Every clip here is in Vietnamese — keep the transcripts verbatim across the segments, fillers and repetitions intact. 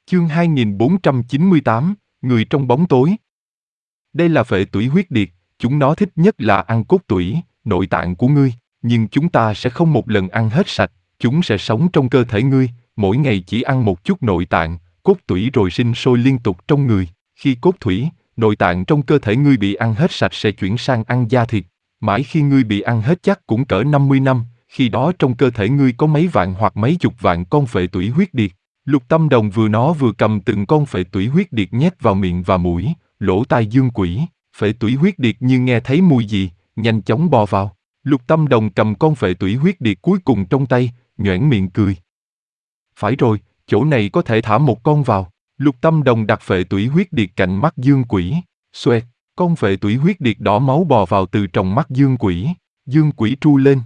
Chương hai nghìn bốn trăm chín mươi tám, Người trong bóng tối. Đây là phệ tủy huyết điệt, chúng nó thích nhất là ăn cốt tủy, nội tạng của ngươi, nhưng chúng ta sẽ không một lần ăn hết sạch, chúng sẽ sống trong cơ thể ngươi, mỗi ngày chỉ ăn một chút nội tạng, cốt tủy rồi sinh sôi liên tục trong người. Khi cốt thủy, nội tạng trong cơ thể ngươi bị ăn hết sạch sẽ chuyển sang ăn da thịt, mãi khi ngươi bị ăn hết chắc cũng cỡ năm mươi năm, khi đó trong cơ thể ngươi có mấy vạn hoặc mấy chục vạn con phệ tủy huyết điệt. Lục Tâm Đồng vừa nói vừa cầm từng con phệ tủy huyết điệt nhét vào miệng và mũi, lỗ tai Dương Quỷ. Phệ tủy huyết điệt như nghe thấy mùi gì, nhanh chóng bò vào. Lục Tâm Đồng cầm con phệ tủy huyết điệt cuối cùng trong tay, nhoẻn miệng cười. Phải rồi, chỗ này có thể thả một con vào. Lục Tâm Đồng đặt phệ tủy huyết điệt cạnh mắt Dương Quỷ. Xoẹt, con phệ tủy huyết điệt đỏ máu bò vào từ trong mắt Dương Quỷ. Dương Quỷ tru lên.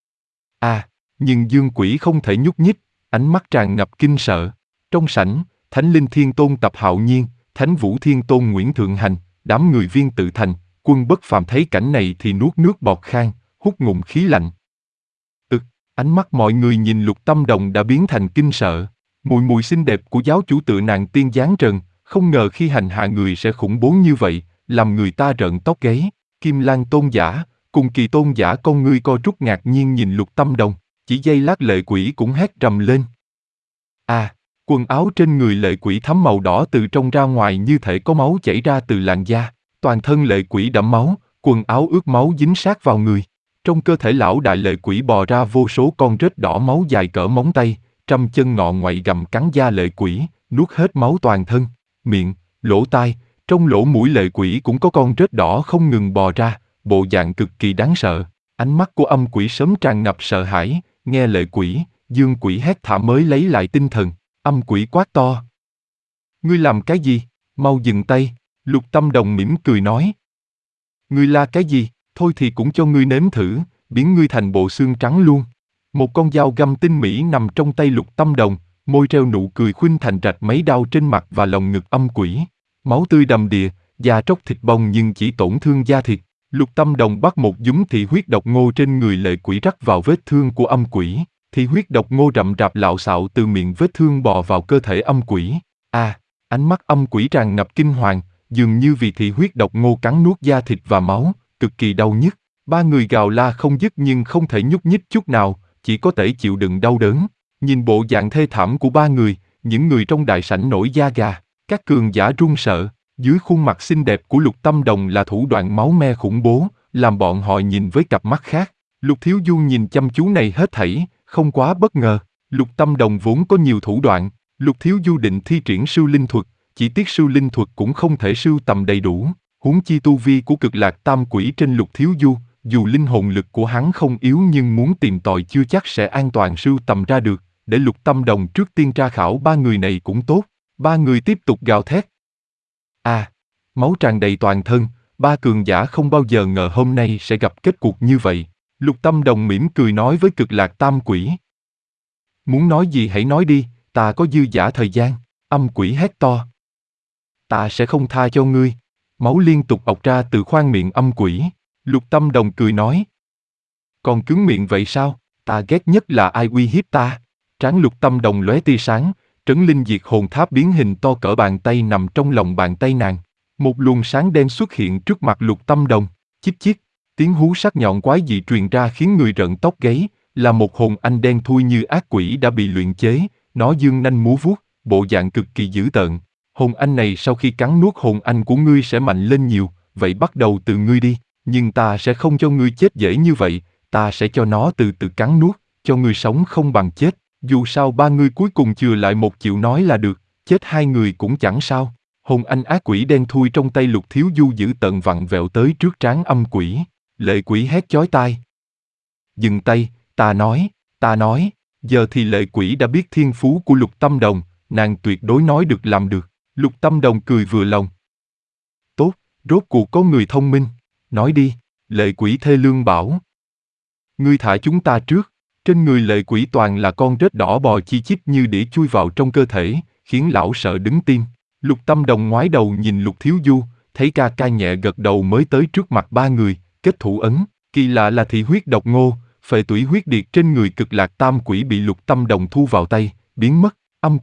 À, nhưng Dương Quỷ không thể nhúc nhích, ánh mắt tràn ngập kinh sợ. Trong sảnh, Thánh Linh Thiên Tôn Tập Hạo Nhiên, Thánh Vũ Thiên Tôn Nguyễn Thượng Hành, đám người Viên Tự Thành, Quân Bất Phàm thấy cảnh này thì nuốt nước bọt khan, hút ngụm khí lạnh. Ực, ánh mắt mọi người nhìn Lục Tâm Đồng đã biến thành kinh sợ. Mùi mùi xinh đẹp của giáo chủ tựa nàng tiên dáng trần, không ngờ khi hành hạ người sẽ khủng bố như vậy, làm người ta rợn tóc gáy. Kim Lan Tôn Giả, cùng Kỳ Tôn Giả con ngươi co rút ngạc nhiên nhìn Lục Tâm Đồng, chỉ giây lát lệ quỷ cũng hét trầm lên. À, quần áo trên người lệ quỷ thấm màu đỏ từ trong ra ngoài như thể có máu chảy ra từ làn da, toàn thân lệ quỷ đẫm máu, quần áo ướt máu dính sát vào người. Trong cơ thể lão đại lệ quỷ bò ra vô số con rết đỏ máu dài cỡ móng tay, trăm chân ngọ ngoại gặm cắn da lệ quỷ, nuốt hết máu toàn thân, miệng, lỗ tai, trong lỗ mũi lệ quỷ cũng có con rết đỏ không ngừng bò ra, bộ dạng cực kỳ đáng sợ. Ánh mắt của âm quỷ sớm tràn ngập sợ hãi, nghe lệ quỷ, Dương Quỷ hét thảm mới lấy lại tinh thần. Âm quỷ quát to. Ngươi làm cái gì? Mau dừng tay. Lục Tâm Đồng mỉm cười nói. Ngươi la cái gì? Thôi thì cũng cho ngươi nếm thử, biến ngươi thành bộ xương trắng luôn. Một con dao găm tinh mỹ nằm trong tay Lục Tâm Đồng, môi treo nụ cười khuynh thành rạch mấy đao trên mặt và lồng ngực âm quỷ. Máu tươi đầm đìa, da tróc thịt bong nhưng chỉ tổn thương da thịt. Lục Tâm Đồng bắt một dúm thị huyết độc ngô trên người lệ quỷ rắc vào vết thương của âm quỷ. Thị huyết độc ngô rậm rạp lạo xạo từ miệng vết thương bò vào cơ thể âm quỷ. À, ánh mắt âm quỷ tràn ngập kinh hoàng, dường như vì thị huyết độc ngô cắn nuốt da thịt và máu, cực kỳ đau nhức. Ba người gào la không dứt nhưng không thể nhúc nhích chút nào, chỉ có thể chịu đựng đau đớn. Nhìn bộ dạng thê thảm của ba người, những người trong đại sảnh nổi da gà, các cường giả run sợ. Dưới khuôn mặt xinh đẹp của Lục Tâm Đồng là thủ đoạn máu me khủng bố, làm bọn họ nhìn với cặp mắt khác. Lục Thiếu Du nhìn chăm chú này hết thảy, không quá bất ngờ. Lục Tâm Đồng vốn có nhiều thủ đoạn, Lục Thiếu Du định thi triển sưu linh thuật, chỉ tiếc sưu linh thuật cũng không thể sưu tầm đầy đủ. Huống chi tu vi của Cực Lạc Tam Quỷ trên Lục Thiếu Du, dù linh hồn lực của hắn không yếu nhưng muốn tìm tòi chưa chắc sẽ an toàn sưu tầm ra được. Để Lục Tâm Đồng trước tiên tra khảo ba người này cũng tốt. Ba người tiếp tục gào thét. À, máu tràn đầy toàn thân, ba cường giả không bao giờ ngờ hôm nay sẽ gặp kết cục như vậy. Lục Tâm Đồng mỉm cười nói với Cực Lạc Tam Quỷ. Muốn nói gì hãy nói đi, ta có dư dả thời gian. Âm quỷ hét to. Ta sẽ không tha cho ngươi. Máu liên tục ọc ra từ khoang miệng âm quỷ. Lục Tâm Đồng cười nói. Còn cứng miệng vậy sao? Ta ghét nhất là ai uy hiếp ta. Trán Lục Tâm Đồng lóe tia sáng, trấn linh diệt hồn tháp biến hình to cỡ bàn tay nằm trong lòng bàn tay nàng. Một luồng sáng đen xuất hiện trước mặt Lục Tâm Đồng. Chích chích. Tiếng hú sắc nhọn quái dị truyền ra khiến người rợn tóc gáy, là một hồn anh đen thui như ác quỷ đã bị luyện chế, nó dương nanh múa vuốt, bộ dạng cực kỳ dữ tợn. Hồn anh này sau khi cắn nuốt hồn anh của ngươi sẽ mạnh lên nhiều, vậy bắt đầu từ ngươi đi, nhưng ta sẽ không cho ngươi chết dễ như vậy, ta sẽ cho nó từ từ cắn nuốt, cho ngươi sống không bằng chết, dù sao ba ngươi cuối cùng chừa lại một chịu nói là được, chết hai người cũng chẳng sao. Hồn anh ác quỷ đen thui trong tay Lục Thiếu Du dữ tợn vặn vẹo tới trước trán âm quỷ. Lệ quỷ hét chói tai. Dừng tay, ta nói, ta nói, giờ thì lệ quỷ đã biết thiên phú của Lục Tâm Đồng, nàng tuyệt đối nói được làm được. Lục Tâm Đồng cười vừa lòng. Tốt, rốt cuộc có người thông minh, nói đi, lệ quỷ thê lương bảo. Ngươi thả chúng ta trước, trên người lệ quỷ toàn là con rết đỏ bò chi chít như để chui vào trong cơ thể, khiến lão sợ đứng tim. Lục Tâm Đồng ngoái đầu nhìn Lục Thiếu Du, thấy ca ca nhẹ gật đầu mới tới trước mặt ba người. Kết thủ ấn, kỳ lạ là thị huyết độc ngô, phệ tủy huyết điệt trên người Cực Lạc Tam Quỷ bị Lục Tâm Đồng thu vào tay, biến mất. Âm quỷ,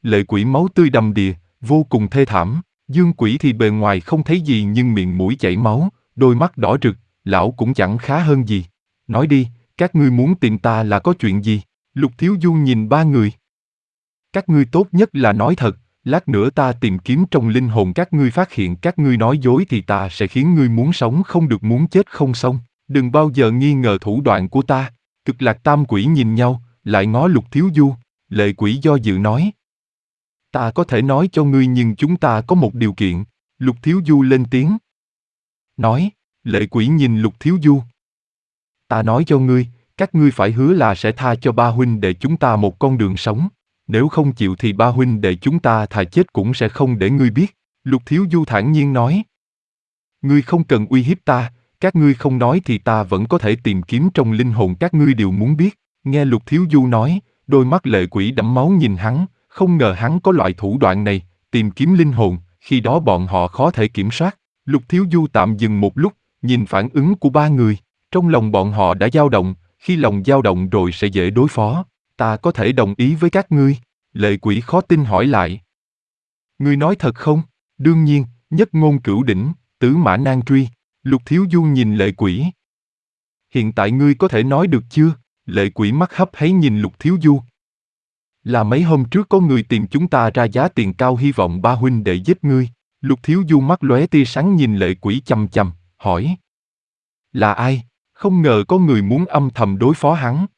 lệ quỷ máu tươi đầm đìa, vô cùng thê thảm. Dương quỷ thì bề ngoài không thấy gì nhưng miệng mũi chảy máu, đôi mắt đỏ rực, lão cũng chẳng khá hơn gì. Nói đi, các ngươi muốn tìm ta là có chuyện gì? Lục Thiếu Du nhìn ba người. Các ngươi tốt nhất là nói thật, lát nữa ta tìm kiếm trong linh hồn các ngươi phát hiện các ngươi nói dối thì ta sẽ khiến ngươi muốn sống không được muốn chết không xong. Đừng bao giờ nghi ngờ thủ đoạn của ta. Cực Lạc tam quỷ nhìn nhau, lại ngó Lục Thiếu Du. Lệ quỷ do dự nói. Ta có thể nói cho ngươi nhưng chúng ta có một điều kiện. Lục Thiếu Du lên tiếng. Nói, lệ quỷ nhìn Lục Thiếu Du. Ta nói cho ngươi, các ngươi phải hứa là sẽ tha cho ba huynh đệ chúng ta một con đường sống. Nếu không chịu thì ba huynh đệ chúng ta thà chết cũng sẽ không để ngươi biết. Lục Thiếu Du thản nhiên nói. Ngươi không cần uy hiếp ta, các ngươi không nói thì ta vẫn có thể tìm kiếm trong linh hồn các ngươi điều muốn biết. Nghe Lục Thiếu Du nói, đôi mắt lệ quỷ đẫm máu nhìn hắn, không ngờ hắn có loại thủ đoạn này, tìm kiếm linh hồn, khi đó bọn họ khó thể kiểm soát. Lục Thiếu Du tạm dừng một lúc, nhìn phản ứng của ba người, trong lòng bọn họ đã dao động, khi lòng dao động rồi sẽ dễ đối phó. Ta có thể đồng ý với các ngươi. Lệ quỷ khó tin hỏi lại. Ngươi nói thật không? Đương nhiên, nhất ngôn cửu đỉnh, tứ mã nan truy. Lục Thiếu Du nhìn lệ quỷ. Hiện tại ngươi có thể nói được chưa? Lệ quỷ mắt hấp háy nhìn Lục Thiếu Du. Là mấy hôm trước có người tìm chúng ta ra giá tiền cao hy vọng ba huynh đệ giết ngươi. Lục Thiếu Du mắt lóe tia sáng nhìn lệ quỷ chằm chằm, hỏi. Là ai? Không ngờ có người muốn âm thầm đối phó hắn.